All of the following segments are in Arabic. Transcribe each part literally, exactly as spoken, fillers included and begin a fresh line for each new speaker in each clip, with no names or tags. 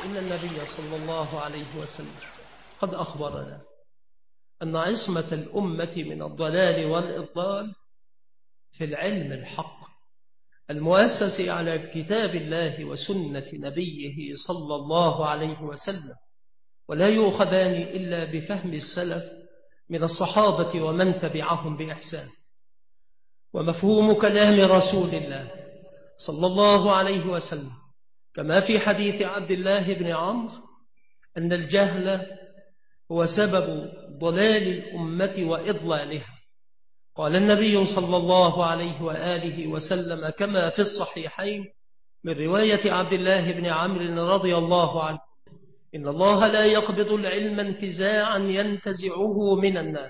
إن النبي صلى الله عليه وسلم قد أخبرنا أن عصمة الأمة من الضلال والإضلال في العلم الحق المؤسس على كتاب الله وسنة نبيه صلى الله عليه وسلم، ولا يؤخذان إلا بفهم السلف من الصحابة ومن تبعهم بإحسان. ومفهوم كلام رسول الله صلى الله عليه وسلم كما في حديث عبد الله بن عمرو أن الجهل هو سبب ضلال الأمة وإضلالها. قال النبي صلى الله عليه وآله وسلم كما في الصحيحين من رواية عبد الله بن عمرو رضي الله عنه: إن الله لا يقبض العلم انتزاعا ينتزعه من الناس،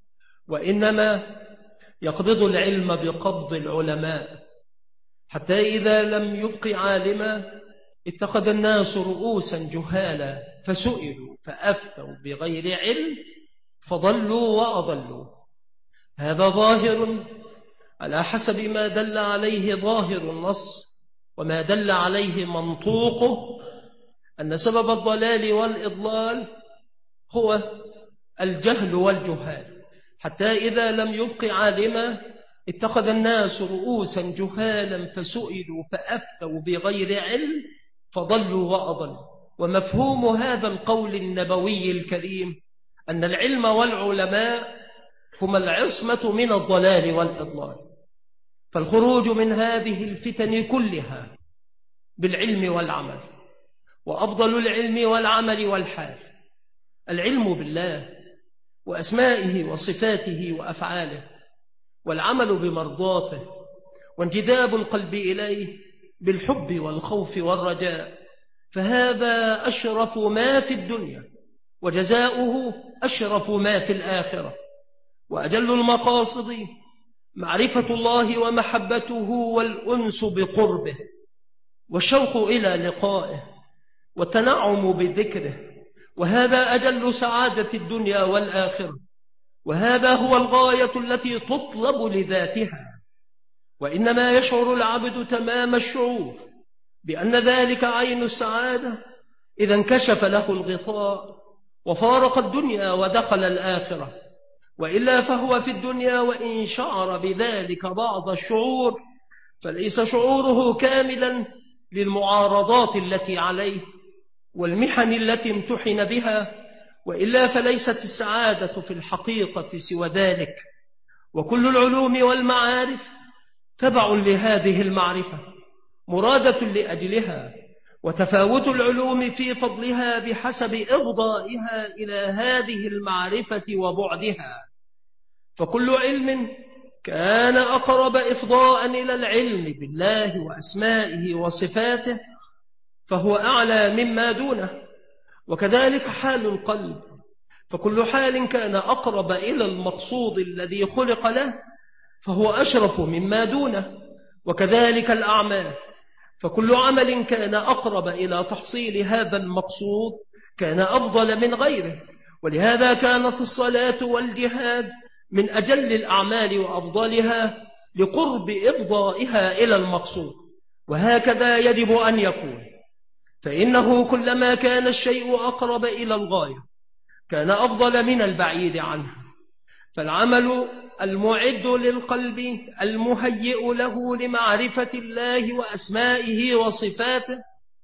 وإنما يقبض العلم بقبض العلماء، حتى إذا لم يبق عالما اتخذ الناس رؤوسا جهالا فسئلوا فأفتوا بغير علم فضلوا وأضلوا. هذا ظاهر على حسب ما دل عليه ظاهر النص وما دل عليه منطوقه، أن سبب الضلال والإضلال هو الجهل والجهال، حتى إذا لم يبق عالما اتخذ الناس رؤوسا جهالا فسئلوا فأفتوا بغير علم فضلوا وأضلوا. ومفهوم هذا القول النبوي الكريم أن العلم والعلماء هما العصمة من الضلال والإضلال، فالخروج من هذه الفتن كلها بالعلم والعمل، وأفضل العلم والعمل والحال العلم بالله وأسمائه وصفاته وأفعاله، والعمل بمرضاته، وانجذاب القلب إليه بالحب والخوف والرجاء، فهذا أشرف ما في الدنيا، وجزاؤه أشرف ما في الآخرة. وأجل المقاصد معرفة الله ومحبته والأنس بقربه، والشوق إلى لقائه، والتنعم بذكره، وهذا أجل سعادة الدنيا والآخرة، وهذا هو الغاية التي تطلب لذاتها. وإنما يشعر العبد تمام الشعور بأن ذلك عين السعادة إذا انكشف له الغطاء وفارق الدنيا ودخل الآخرة، وإلا فهو في الدنيا وإن شعر بذلك بعض الشعور فليس شعوره كاملا للمعارضات التي عليه والمحن التي امتحن بها، وإلا فليست السعادة في الحقيقة سوى ذلك. وكل العلوم والمعارف تبع لهذه المعرفة مرادة لأجلها، وتفاوت العلوم في فضلها بحسب إفضائها إلى هذه المعرفة وبعدها. فكل علم كان أقرب إفضاء إلى العلم بالله وأسمائه وصفاته فهو أعلى مما دونه، وكذلك حال القلب، فكل حال كان أقرب إلى المقصود الذي خلق له فهو أشرف مما دونه. وكذلك الأعمال، فكل عمل كان أقرب إلى تحصيل هذا المقصود كان أفضل من غيره. ولهذا كانت الصلاة والجهاد من أجل الأعمال وأفضلها لقرب إفضائها إلى المقصود، وهكذا يجب أن يكون. فإنه كلما كان الشيء أقرب إلى الغاية كان أفضل من البعيد عنها. فالعمل المعد للقلب المهيئ له لمعرفة الله وأسمائه وصفاته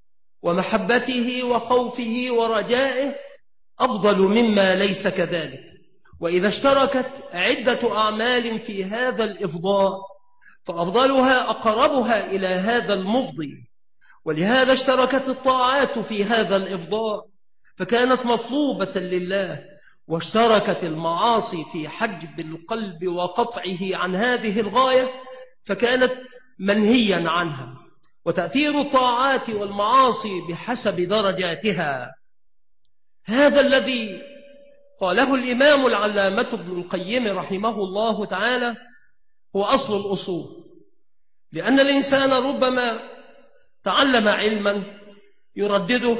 ومحبته وخوفه ورجائه أفضل مما ليس كذلك. وإذا اشتركت عدة أعمال في هذا الإفضاء فأفضلها أقربها إلى هذا المفضي، ولهذا اشتركت الطاعات في هذا الإفضاء فكانت مطلوبة لله، واشتركت المعاصي في حجب القلب وقطعه عن هذه الغاية فكانت منهيا عنها. وتأثير الطاعات والمعاصي بحسب درجاتها، هذا الذي قاله الإمام العلامة ابن القيم رحمه الله تعالى هو أصل الأصول. لأن الإنسان ربما تعلم علما يردده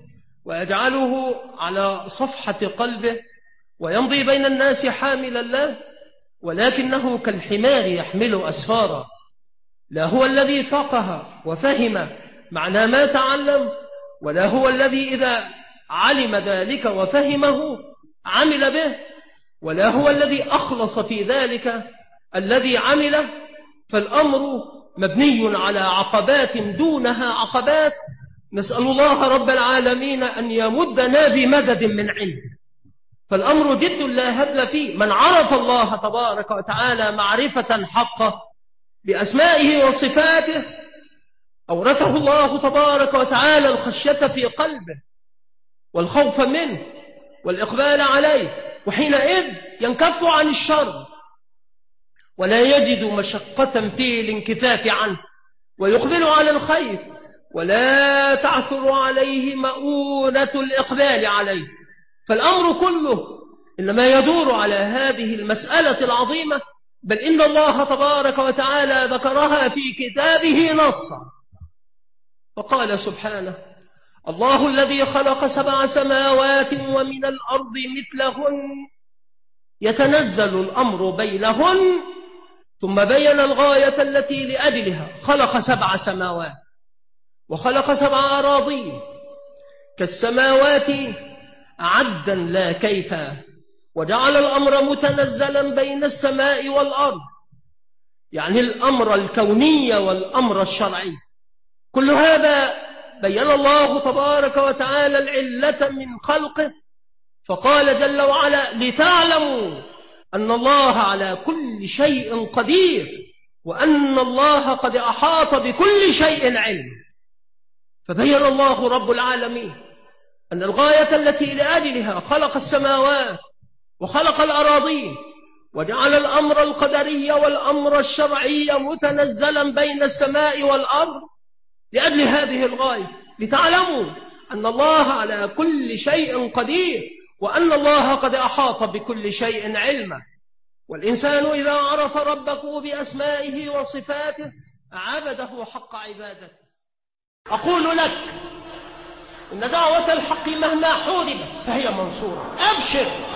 ويجعله على صفحة قلبه ويمضي بين الناس حاملا له، ولكنه كالحمار يحمل أسفارا. لا هو الذي فقه وفهم معنى ما تعلم، ولا هو الذي إذا علم ذلك وفهمه عمل به، ولا هو الذي أخلص في ذلك الذي عمله. فالأمر مبني على عقبات دونها عقبات، نسأل الله رب العالمين أن يمدنا بمدد من علم. فالأمر جد لا هبل فيه. من عرف الله تبارك وتعالى معرفة حقة بأسمائه وصفاته أورثه الله تبارك وتعالى الخشية في قلبه والخوف منه والإقبال عليه، وحينئذ ينكف عن الشر ولا يجد مشقة في الانكفاف عنه، ويقبل على الخير ولا تعثر عليه مؤونة الإقبال عليه. فالأمر كله إنما يدور على هذه المسألة العظيمة، بل إن الله تبارك وتعالى ذكرها في كتابه نصا، فقال سبحانه: الله الذي خلق سبع سماوات ومن الأرض مثلهن يتنزل الأمر بينهن، ثم بين الغاية التي لأجلها خلق سبع سماوات وخلق سبع أراضين كالسماوات عدا لا كيفا، وجعل الأمر متنزلا بين السماء والأرض، يعني الأمر الكوني والأمر الشرعي. كل هذا بين الله تبارك وتعالى العلة من خلقه، فقال جل وعلا: لتعلموا أن الله على كل شيء قدير وأن الله قد أحاط بكل شيء علم. فبين الله رب العالمين أن الغاية التي لأجلها خلق السماوات وخلق الأراضين وجعل الأمر القدري والأمر الشرعي متنزلا بين السماء والأرض لأجل هذه الغاية، لتعلموا أن الله على كل شيء قدير وأن الله قد أحاط بكل شيء علما. والإنسان إذا عرف ربه بأسمائه وصفاته عبده حق عبادته. أقول لك إن دعوة الحق مهما حوربت فهي منصورة. أبشر